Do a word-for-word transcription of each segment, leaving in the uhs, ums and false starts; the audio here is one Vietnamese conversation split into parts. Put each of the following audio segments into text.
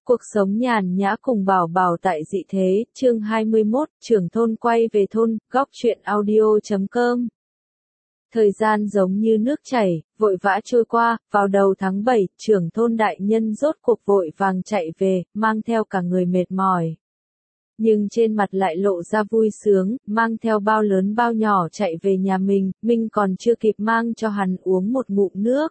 Cuộc sống nhàn nhã cùng Bảo Bảo tại dị thế, chương hai mươi mốt, trưởng thôn quay về thôn, góc truyện audio chấm com. Thời gian giống như nước chảy, vội vã trôi qua, vào đầu tháng bảy, trưởng thôn đại nhân rốt cuộc vội vàng chạy về, mang theo cả người mệt mỏi. Nhưng trên mặt lại lộ ra vui sướng, mang theo bao lớn bao nhỏ chạy về nhà mình, mình còn chưa kịp mang cho hắn uống một ngụm nước.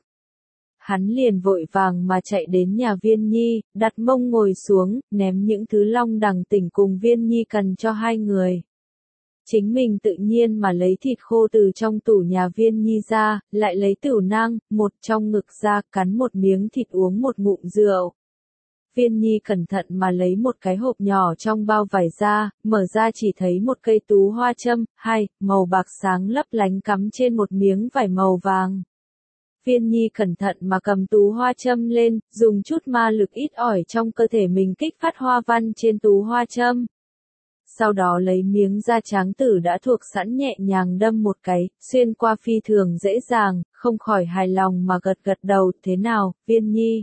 Hắn liền vội vàng mà chạy đến nhà Viên Nhi, đặt mông ngồi xuống, ném những thứ long đằng tỉnh cùng Viên Nhi cần cho hai người. Chính mình tự nhiên mà lấy thịt khô từ trong tủ nhà Viên Nhi ra, lại lấy tửu nang, một trong ngực ra, cắn một miếng thịt uống một ngụm rượu. Viên Nhi cẩn thận mà lấy một cái hộp nhỏ trong bao vải ra, mở ra chỉ thấy một cây tú hoa châm, hai, màu bạc sáng lấp lánh cắm trên một miếng vải màu vàng. Viên Nhi cẩn thận mà cầm tú hoa châm lên, dùng chút ma lực ít ỏi trong cơ thể mình kích phát hoa văn trên tú hoa châm. Sau đó lấy miếng da trắng tử đã thuộc sẵn nhẹ nhàng đâm một cái, xuyên qua phi thường dễ dàng, không khỏi hài lòng mà gật gật đầu, thế nào, Viên Nhi?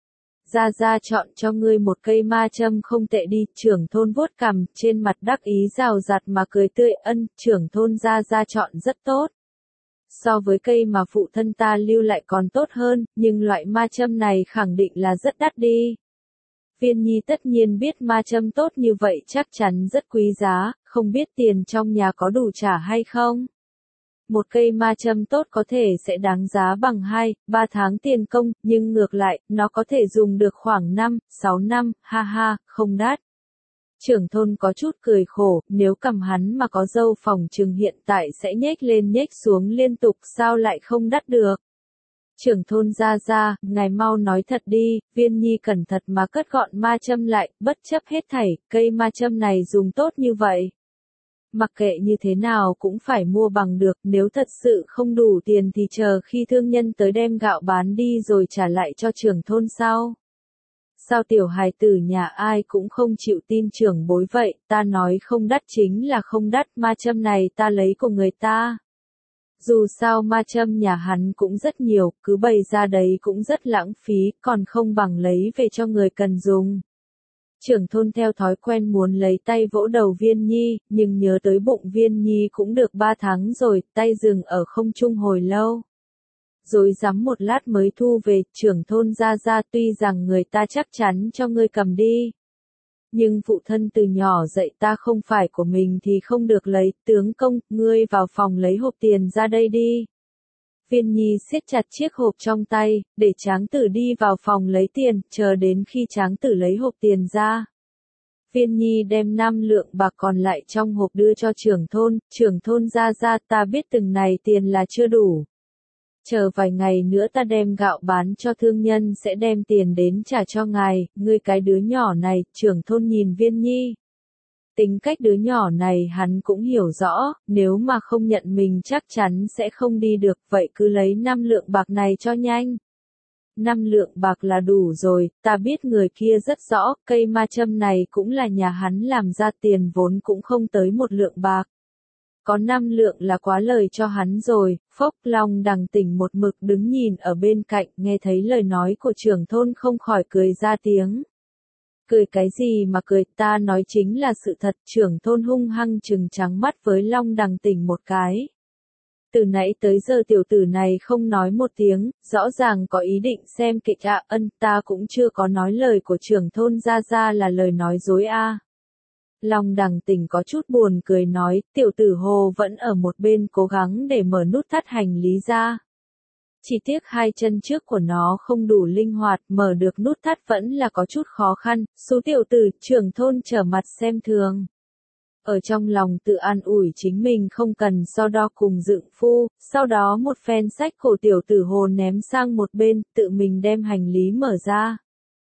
Gia Gia chọn cho ngươi một cây ma châm không tệ đi, trưởng thôn vuốt cằm, trên mặt đắc ý rào rạt mà cười tươi, ân, trưởng thôn Gia Gia chọn rất tốt. So với cây mà phụ thân ta lưu lại còn tốt hơn, nhưng loại ma châm này khẳng định là rất đắt đi. Viên Nhi tất nhiên biết ma châm tốt như vậy chắc chắn rất quý giá, không biết tiền trong nhà có đủ trả hay không. Một cây ma châm tốt có thể sẽ đáng giá bằng hai, ba tháng tiền công, nhưng ngược lại, nó có thể dùng được khoảng năm, sáu năm, ha ha, không đắt. Trưởng thôn có chút cười khổ, nếu cầm hắn mà có dâu phòng trừng hiện tại sẽ nhếch lên nhếch xuống liên tục, sao lại không đắt được. Trưởng thôn Gia Gia, ngài mau nói thật đi, Viên Nhi cẩn thận mà cất gọn ma châm lại, bất chấp hết thảy, cây ma châm này dùng tốt như vậy. Mặc kệ như thế nào cũng phải mua bằng được, nếu thật sự không đủ tiền thì chờ khi thương nhân tới đem gạo bán đi rồi trả lại cho trưởng thôn sau. Sao tiểu hài tử nhà ai cũng không chịu tin trưởng bối vậy, ta nói không đắt chính là không đắt, ma châm này ta lấy của người ta. Dù sao ma châm nhà hắn cũng rất nhiều, cứ bày ra đấy cũng rất lãng phí, còn không bằng lấy về cho người cần dùng. Trưởng thôn theo thói quen muốn lấy tay vỗ đầu Viên Nhi, nhưng nhớ tới bụng Viên Nhi cũng được ba tháng rồi, tay dừng ở không trung hồi lâu. Rồi rắm một lát mới thu về, trưởng thôn Gia Gia, tuy rằng người ta chắc chắn cho ngươi cầm đi. Nhưng phụ thân từ nhỏ dạy ta không phải của mình thì không được lấy, tướng công, ngươi vào phòng lấy hộp tiền ra đây đi. Viên Nhi siết chặt chiếc hộp trong tay, để tráng tử đi vào phòng lấy tiền, chờ đến khi tráng tử lấy hộp tiền ra. Viên Nhi đem năm lượng bạc còn lại trong hộp đưa cho trưởng thôn, trưởng thôn Gia Gia, ta biết từng này tiền là chưa đủ. Chờ vài ngày nữa ta đem gạo bán cho thương nhân sẽ đem tiền đến trả cho ngài, ngươi cái đứa nhỏ này, trưởng thôn nhìn Viên Nhi. Tính cách đứa nhỏ này hắn cũng hiểu rõ, nếu mà không nhận mình chắc chắn sẽ không đi được, vậy cứ lấy năm lượng bạc này cho nhanh. Năm lượng bạc là đủ rồi, ta biết người kia rất rõ, cây ma châm này cũng là nhà hắn làm ra, tiền vốn cũng không tới một lượng bạc. Có năm lượng là quá lời cho hắn rồi, phốc long đằng tỉnh một mực đứng nhìn ở bên cạnh, nghe thấy lời nói của trưởng thôn không khỏi cười ra tiếng. Cười cái gì mà cười, ta nói chính là sự thật, trưởng thôn hung hăng trừng trắng mắt với long đằng tỉnh một cái. Từ nãy tới giờ tiểu tử này không nói một tiếng, rõ ràng có ý định xem kịch ạ, ân, ta cũng chưa có nói lời của trưởng thôn Gia Gia là lời nói dối a. Long đằng tỉnh có chút buồn cười nói, tiểu tử Hồ vẫn ở một bên cố gắng để mở nút thắt hành lý ra. Chỉ tiếc hai chân trước của nó không đủ linh hoạt, mở được nút thắt vẫn là có chút khó khăn, số tiểu tử, trưởng thôn trở mặt xem thường. Ở trong lòng tự an ủi chính mình không cần so đo cùng dựng phu, sau đó một phen sách cổ tiểu tử Hồ ném sang một bên, tự mình đem hành lý mở ra.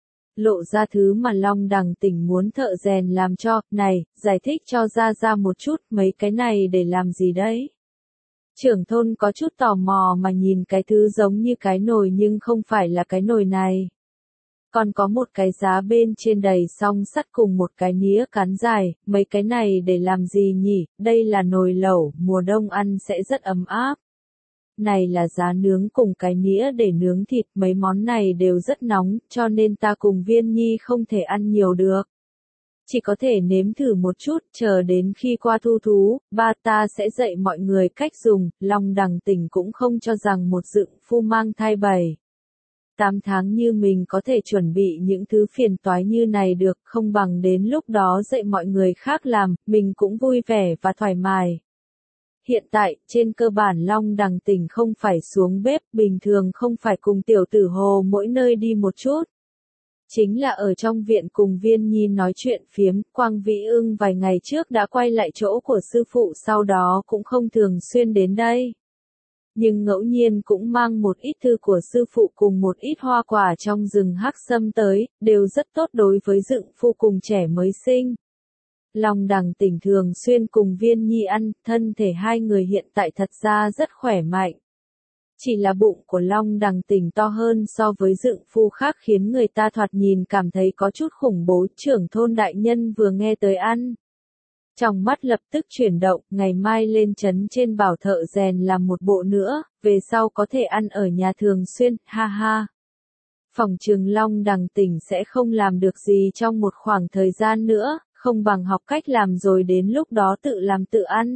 Lộ ra thứ mà Long đằng tỉnh muốn thợ rèn làm cho, này, giải thích cho Gia Gia một chút, mấy cái này để làm gì đấy? Trưởng thôn có chút tò mò mà nhìn cái thứ giống như cái nồi nhưng không phải là cái nồi này. Còn có một cái giá bên trên đầy song sắt cùng một cái nĩa cán dài, mấy cái này để làm gì nhỉ, đây là nồi lẩu, mùa đông ăn sẽ rất ấm áp. Này là giá nướng cùng cái nĩa để nướng thịt, mấy món này đều rất nóng, cho nên ta cùng Viên Nhi không thể ăn nhiều được. Chỉ có thể nếm thử một chút, chờ đến khi qua thu thú, ba ta sẽ dạy mọi người cách dùng. Long Đằng Tỉnh cũng không cho rằng một dượng phu mang thai bảy tám tháng như mình có thể chuẩn bị những thứ phiền toái như này được, không bằng đến lúc đó dạy mọi người khác làm, mình cũng vui vẻ và thoải mái. Hiện tại, trên cơ bản Long Đằng Tỉnh không phải xuống bếp, bình thường không phải cùng tiểu tử Hồ mỗi nơi đi một chút. Chính là ở trong viện cùng Viên Nhi nói chuyện phiếm, Quang Vĩ Ưng vài ngày trước đã quay lại chỗ của sư phụ, sau đó cũng không thường xuyên đến đây. Nhưng ngẫu nhiên cũng mang một ít thư của sư phụ cùng một ít hoa quả trong rừng hắc sâm tới, đều rất tốt đối với dượng phu cùng trẻ mới sinh. Long Đằng Tỉnh thường xuyên cùng Viên Nhi ăn, thân thể hai người hiện tại thật ra rất khỏe mạnh. Chỉ là bụng của Long Đằng Tỉnh to hơn so với dượng phu khác khiến người ta thoạt nhìn cảm thấy có chút khủng bố. Trưởng thôn đại nhân vừa nghe tới ăn, trong mắt lập tức chuyển động, ngày mai lên trấn trên bảo thợ rèn làm một bộ nữa, về sau có thể ăn ở nhà thường xuyên, ha ha. Phòng trường Long Đằng Tỉnh sẽ không làm được gì trong một khoảng thời gian nữa, không bằng học cách làm rồi đến lúc đó tự làm tự ăn.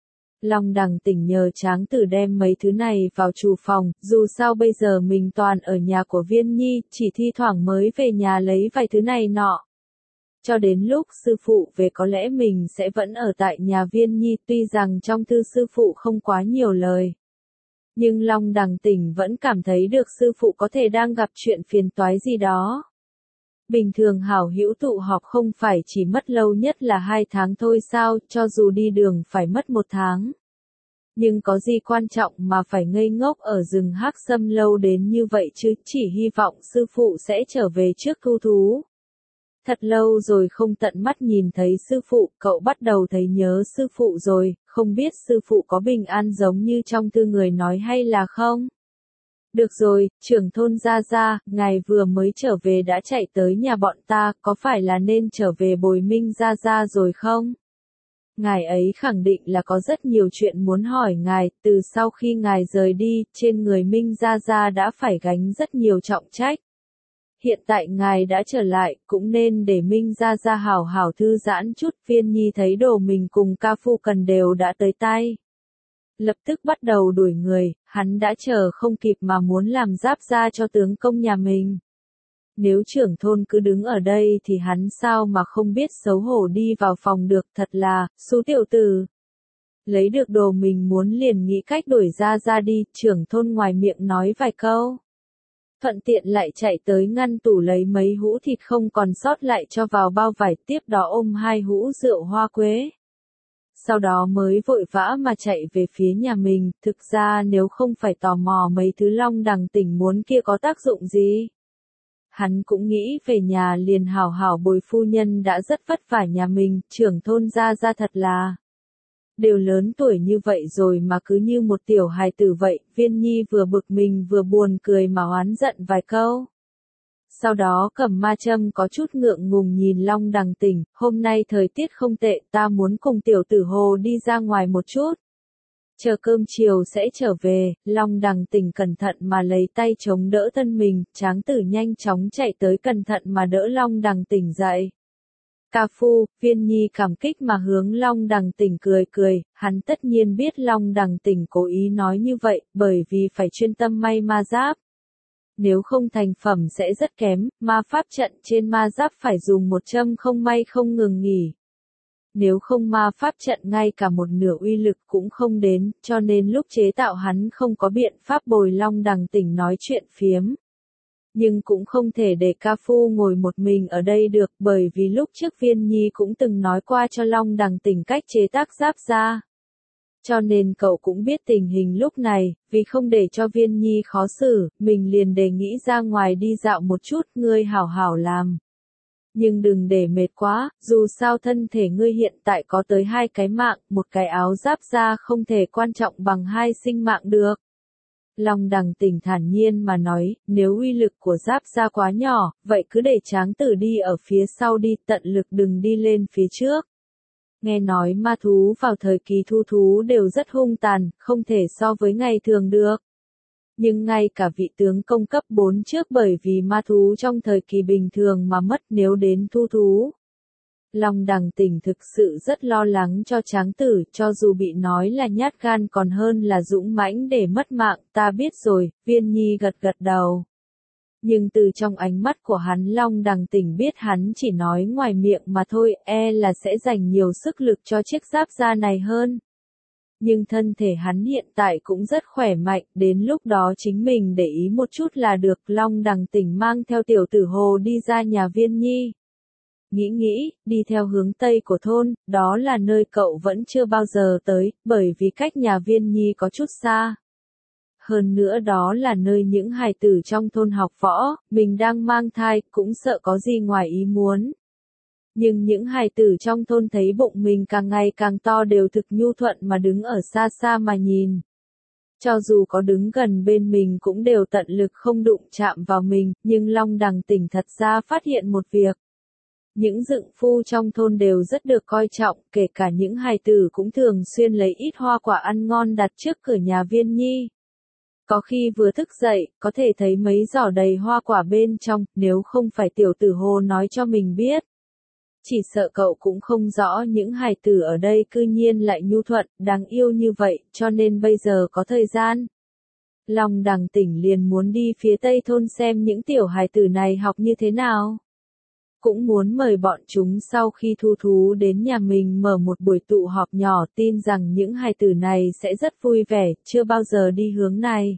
Long Đằng Tỉnh nhờ Tráng Tử đem mấy thứ này vào chủ phòng, dù sao bây giờ mình toàn ở nhà của Viên Nhi, chỉ thi thoảng mới về nhà lấy vài thứ này nọ. Cho đến lúc sư phụ về có lẽ mình sẽ vẫn ở tại nhà Viên Nhi, tuy rằng trong thư sư phụ không quá nhiều lời. Nhưng Long Đằng Tỉnh vẫn cảm thấy được sư phụ có thể đang gặp chuyện phiền toái gì đó. Bình thường hảo hữu tụ họp không phải chỉ mất lâu nhất là hai tháng thôi sao, cho dù đi đường phải mất một tháng. Nhưng có gì quan trọng mà phải ngây ngốc ở rừng hắc sâm lâu đến như vậy chứ, chỉ hy vọng sư phụ sẽ trở về trước thu thú. Thật lâu rồi không tận mắt nhìn thấy sư phụ, cậu bắt đầu thấy nhớ sư phụ rồi, không biết sư phụ có bình an giống như trong thư người nói hay là không? Được rồi, trưởng thôn Gia Gia, ngài vừa mới trở về đã chạy tới nhà bọn ta, có phải là nên trở về bồi Minh Gia Gia rồi không? Ngài ấy khẳng định là có rất nhiều chuyện muốn hỏi ngài, từ sau khi ngài rời đi, trên người Minh Gia Gia đã phải gánh rất nhiều trọng trách. Hiện tại ngài đã trở lại, cũng nên để Minh Gia Gia hảo hảo thư giãn chút. Viên Nhi thấy đồ mình cùng ca phu cần đều đã tới tay. Lập tức bắt đầu đuổi người, hắn đã chờ không kịp mà muốn làm giáp ra cho tướng công nhà mình. Nếu trưởng thôn cứ đứng ở đây thì hắn sao mà không biết xấu hổ đi vào phòng được, thật là, xú tiểu tử. Lấy được đồ mình muốn liền nghĩ cách đuổi ra ra đi, trưởng thôn ngoài miệng nói vài câu. Thuận tiện lại chạy tới ngăn tủ lấy mấy hũ thịt không còn sót lại cho vào bao vải, tiếp đó ôm hai hũ rượu hoa quế. Sau đó mới vội vã mà chạy về phía nhà mình, thực ra nếu không phải tò mò mấy thứ Long Đằng Tỉnh muốn kia có tác dụng gì. Hắn cũng nghĩ về nhà liền hảo hảo bồi phu nhân đã rất vất vả nhà mình, trưởng thôn Gia Gia thật là. Đều lớn tuổi như vậy rồi mà cứ như một tiểu hài tử vậy, Viên Nhi vừa bực mình vừa buồn cười mà oán giận vài câu. Sau đó cầm ma châm có chút ngượng ngùng nhìn Long Đằng Tỉnh, hôm nay thời tiết không tệ, ta muốn cùng tiểu tử Hồ đi ra ngoài một chút. Chờ cơm chiều sẽ trở về, Long Đằng Tỉnh cẩn thận mà lấy tay chống đỡ thân mình, Tráng Tử nhanh chóng chạy tới cẩn thận mà đỡ Long Đằng Tỉnh dậy. Ca phu, Viên Nhi cảm kích mà hướng Long Đằng Tỉnh cười cười, hắn tất nhiên biết Long Đằng Tỉnh cố ý nói như vậy, bởi vì phải chuyên tâm may ma giáp. Nếu không thành phẩm sẽ rất kém, ma pháp trận trên ma giáp phải dùng một châm không may không ngừng nghỉ. Nếu không ma pháp trận ngay cả một nửa uy lực cũng không đến, cho nên lúc chế tạo hắn không có biện pháp bồi Long Đằng Tỉnh nói chuyện phiếm. Nhưng cũng không thể để ca phu ngồi một mình ở đây được, bởi vì lúc trước Viên Nhi cũng từng nói qua cho Long Đằng Tỉnh cách chế tác giáp ra. Cho nên cậu cũng biết tình hình lúc này, vì không để cho Viên Nhi khó xử, mình liền đề nghị ra ngoài đi dạo một chút, ngươi hảo hảo làm. Nhưng đừng để mệt quá, dù sao thân thể ngươi hiện tại có tới hai cái mạng, một cái áo giáp da không thể quan trọng bằng hai sinh mạng được. Long Đằng Tỉnh thản nhiên mà nói, nếu uy lực của giáp da quá nhỏ, vậy cứ để Tráng Tử đi ở phía sau đi, tận lực đừng đi lên phía trước. Nghe nói ma thú vào thời kỳ thu thú đều rất hung tàn, không thể so với ngày thường được. Nhưng ngay cả vị tướng công cấp bốn trước bởi vì ma thú trong thời kỳ bình thường mà mất nếu đến thu thú. Long Đằng Tỉnh thực sự rất lo lắng cho tráng tử, cho dù bị nói là nhát gan còn hơn là dũng mãnh để mất mạng, ta biết rồi, Viên Nhi gật gật đầu. Nhưng từ trong ánh mắt của hắn Long Đằng Tỉnh biết hắn chỉ nói ngoài miệng mà thôi, e là sẽ dành nhiều sức lực cho chiếc giáp da này hơn. Nhưng thân thể hắn hiện tại cũng rất khỏe mạnh, đến lúc đó chính mình để ý một chút là được. Long Đằng Tỉnh mang theo tiểu tử Hồ đi ra nhà Viên Nhi. Nghĩ nghĩ, đi theo hướng Tây của thôn, đó là nơi cậu vẫn chưa bao giờ tới, bởi vì cách nhà Viên Nhi có chút xa. Hơn nữa đó là nơi những hài tử trong thôn học võ, mình đang mang thai, cũng sợ có gì ngoài ý muốn. Nhưng những hài tử trong thôn thấy bụng mình càng ngày càng to đều thực nhu thuận mà đứng ở xa xa mà nhìn. Cho dù có đứng gần bên mình cũng đều tận lực không đụng chạm vào mình, nhưng Long Đằng Tỉnh thật ra phát hiện một việc. Những dượng phu trong thôn đều rất được coi trọng, kể cả những hài tử cũng thường xuyên lấy ít hoa quả ăn ngon đặt trước cửa nhà Viên Nhi. Có khi vừa thức dậy, có thể thấy mấy giỏ đầy hoa quả bên trong, nếu không phải tiểu tử Hồ nói cho mình biết. Chỉ sợ cậu cũng không rõ những hài tử ở đây cư nhiên lại nhu thuận, đáng yêu như vậy, cho nên bây giờ có thời gian. Long Đằng Tỉnh liền muốn đi phía tây thôn xem những tiểu hài tử này học như thế nào. Cũng muốn mời bọn chúng sau khi thu thú đến nhà mình mở một buổi tụ họp nhỏ, tin rằng những hài tử này sẽ rất vui vẻ, chưa bao giờ đi hướng này.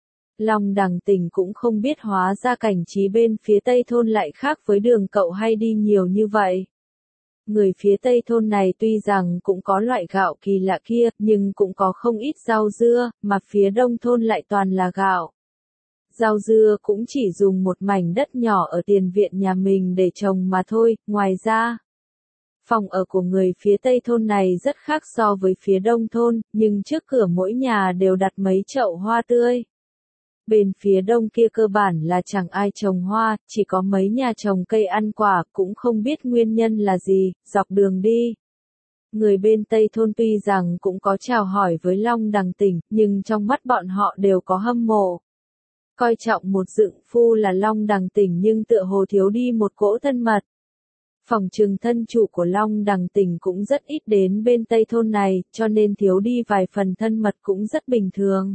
Long Đằng Tỉnh cũng không biết hóa ra cảnh trí bên phía tây thôn lại khác với đường cậu hay đi nhiều như vậy. Người phía tây thôn này tuy rằng cũng có loại gạo kỳ lạ kia, nhưng cũng có không ít rau dưa, mà phía đông thôn lại toàn là gạo. Rau dưa cũng chỉ dùng một mảnh đất nhỏ ở tiền viện nhà mình để trồng mà thôi, ngoài ra. Phòng ở của người phía tây thôn này rất khác so với phía đông thôn, nhưng trước cửa mỗi nhà đều đặt mấy chậu hoa tươi. Bên phía đông kia cơ bản là chẳng ai trồng hoa, chỉ có mấy nhà trồng cây ăn quả, cũng không biết nguyên nhân là gì, dọc đường đi. Người bên Tây thôn tuy rằng cũng có chào hỏi với Long Đằng Tỉnh, nhưng trong mắt bọn họ đều có hâm mộ. Coi trọng một dượng phu là Long Đằng Tỉnh nhưng tựa hồ thiếu đi một cỗ thân mật. Phòng trừng thân chủ của Long Đằng Tỉnh cũng rất ít đến bên Tây thôn này, cho nên thiếu đi vài phần thân mật cũng rất bình thường.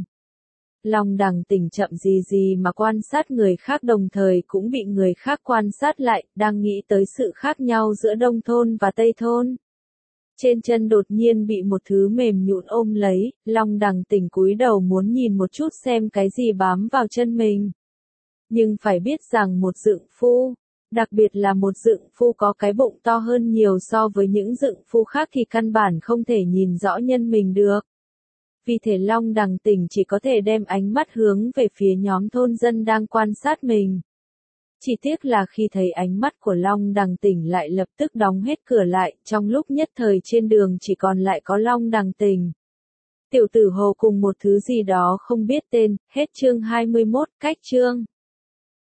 Long Đằng Tỉnh chậm gì gì mà quan sát người khác đồng thời cũng bị người khác quan sát lại, đang nghĩ tới sự khác nhau giữa Đông thôn và Tây thôn. Trên chân đột nhiên bị một thứ mềm nhũn ôm lấy, Long Đằng Tỉnh cúi đầu muốn nhìn một chút xem cái gì bám vào chân mình. Nhưng phải biết rằng một dượng phu, đặc biệt là một dượng phu có cái bụng to hơn nhiều so với những dượng phu khác thì căn bản không thể nhìn rõ nhân mình được. Vì thế Long Đằng Tỉnh chỉ có thể đem ánh mắt hướng về phía nhóm thôn dân đang quan sát mình. Chỉ tiếc là khi thấy ánh mắt của Long Đằng Tỉnh lại lập tức đóng hết cửa lại, trong lúc nhất thời trên đường chỉ còn lại có Long Đằng Tỉnh. Tiểu tử Hồ cùng một thứ gì đó không biết tên, hết chương hai mươi mốt, cách chương.